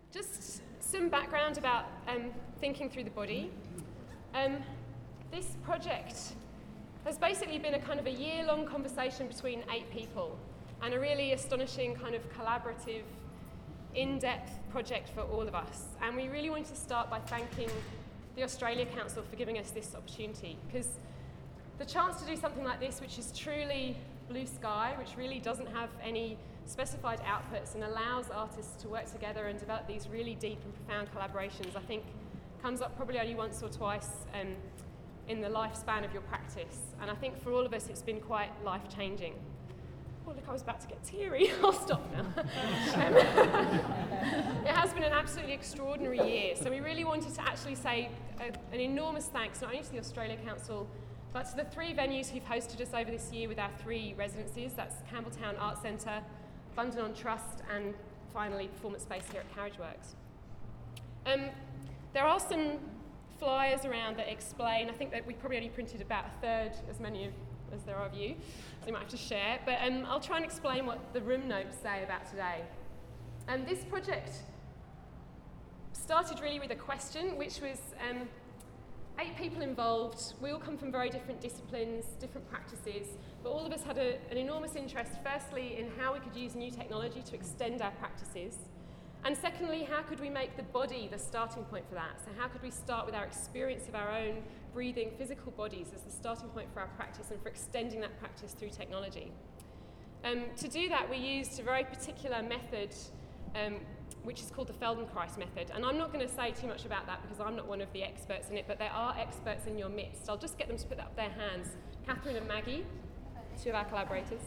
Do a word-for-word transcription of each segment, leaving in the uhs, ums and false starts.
Just some background about um, thinking through the body. Um, this project has basically been a kind of a year-long conversation between eight people and a really astonishing kind of collaborative, in-depth project for all of us. And we really wanted to start by thanking the Australia Council for giving us this opportunity, because the chance to do something like this, which is truly blue sky, which really doesn't have any specified outputs and allows artists to work together and develop these really deep and profound collaborations, I think comes up probably only once or twice um, in the lifespan of your practice. And I think for all of us it's been quite life-changing. Oh look, I was about to get teary. I'll stop now. um, it has been an absolutely extraordinary year, so we really wanted to actually say a, an enormous thanks not only to the Australia Council but to the three venues who've hosted us over this year with our three residencies. That's Campbelltown Art Centre, London on Trust, and finally Performance Space here at Carriageworks. Um, there are some flyers around that explain, I think that we probably only printed about a third as many of, as there are of you, so you might have to share, but um, I'll try and explain what the room notes say about today. Um, this project started really with a question, which was um, eight people involved. We all come from very different disciplines, different practices, but all of us had a, an enormous interest, firstly, in how we could use new technology to extend our practices, and secondly, how could we make the body the starting point for that? So how could we start with our experience of our own breathing physical bodies as the starting point for our practice and for extending that practice through technology? Um, to do that, we used a very particular method um, which is called the Feldenkrais method. And I'm not going to say too much about that because I'm not one of the experts in it, but there are experts in your midst. I'll just get them to put up their hands. Catherine and Maggie, two of our collaborators.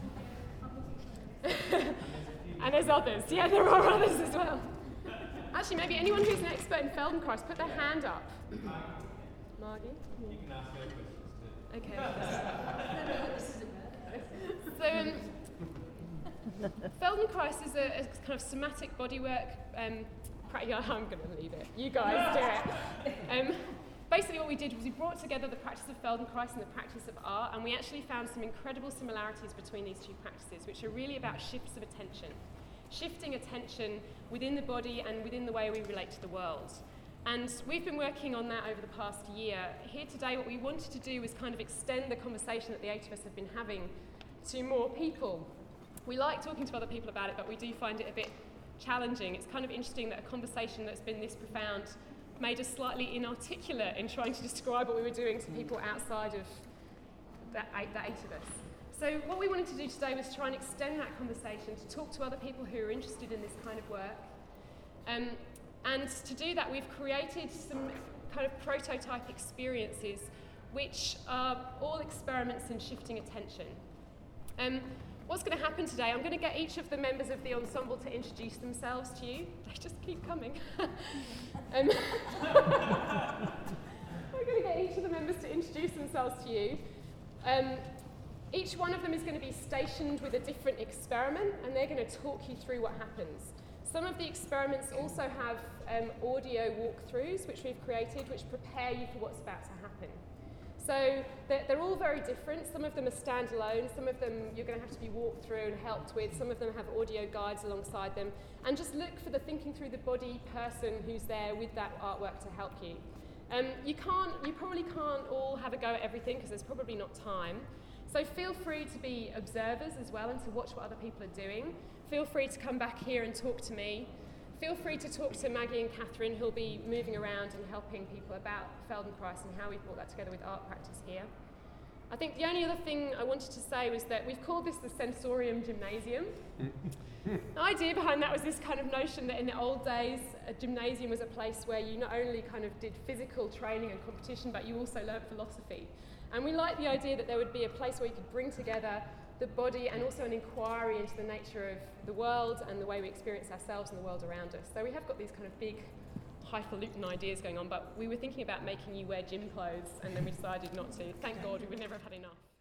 And there's others. Yeah, there are others as well. Actually, maybe anyone who's an expert in Feldenkrais, put their hand up. Margie? You can ask her questions too. Okay. So, um, Feldenkrais is a, a kind of somatic bodywork. Um, pra- yeah, I'm going to leave it. You guys do it. Um, basically, what we did was we brought together the practice of Feldenkrais and the practice of art, and we actually found some incredible similarities between these two practices, which are really about shifts of attention, shifting attention within the body and within the way we relate to the world. And we've been working on that over the past year. Here today, what we wanted to do was kind of extend the conversation that the eight of us have been having to more people. We like talking to other people about it, but we do find it a bit challenging. It's kind of interesting that a conversation that's been this profound made us slightly inarticulate in trying to describe what we were doing to people outside of that eight, that eight of us. So what we wanted to do today was try and extend that conversation to talk to other people who are interested in this kind of work. Um, and to do that, we've created some kind of prototype experiences which are all experiments in shifting attention. Um, What's going to happen today, I'm going to get each of the members of the ensemble to introduce themselves to you. They just keep coming. um, I'm going to get each of the members to introduce themselves to you. Um, each one of them is going to be stationed with a different experiment, and they're going to talk you through what happens. Some of the experiments also have um, audio walkthroughs, which we've created, which prepare you for what's about to happen. So they're, they're all very different. Some of them are standalone, some of them you're going to have to be walked through and helped with, some of them have audio guides alongside them. And just look for the thinking through the body person who's there with that artwork to help you. Um, you can't, you probably can't all have a go at everything because there's probably not time. So feel free to be observers as well and to watch what other people are doing. Feel free to come back here and talk to me. Feel free to talk to Maggie and Catherine, who'll be moving around and helping people about Feldenkrais and how we've brought that together with art practice here. I think the only other thing I wanted to say was that we've called this the Sensorium Gymnasium. The idea behind that was this kind of notion that in the old days, a gymnasium was a place where you not only kind of did physical training and competition, but you also learnt philosophy. And we liked the idea that there would be a place where you could bring together the body and also an inquiry into the nature of the world and the way we experience ourselves and the world around us. So we have got these kind of big highfalutin ideas going on, but we were thinking about making you wear gym clothes and then we decided not to. Thank God, we would never have had enough.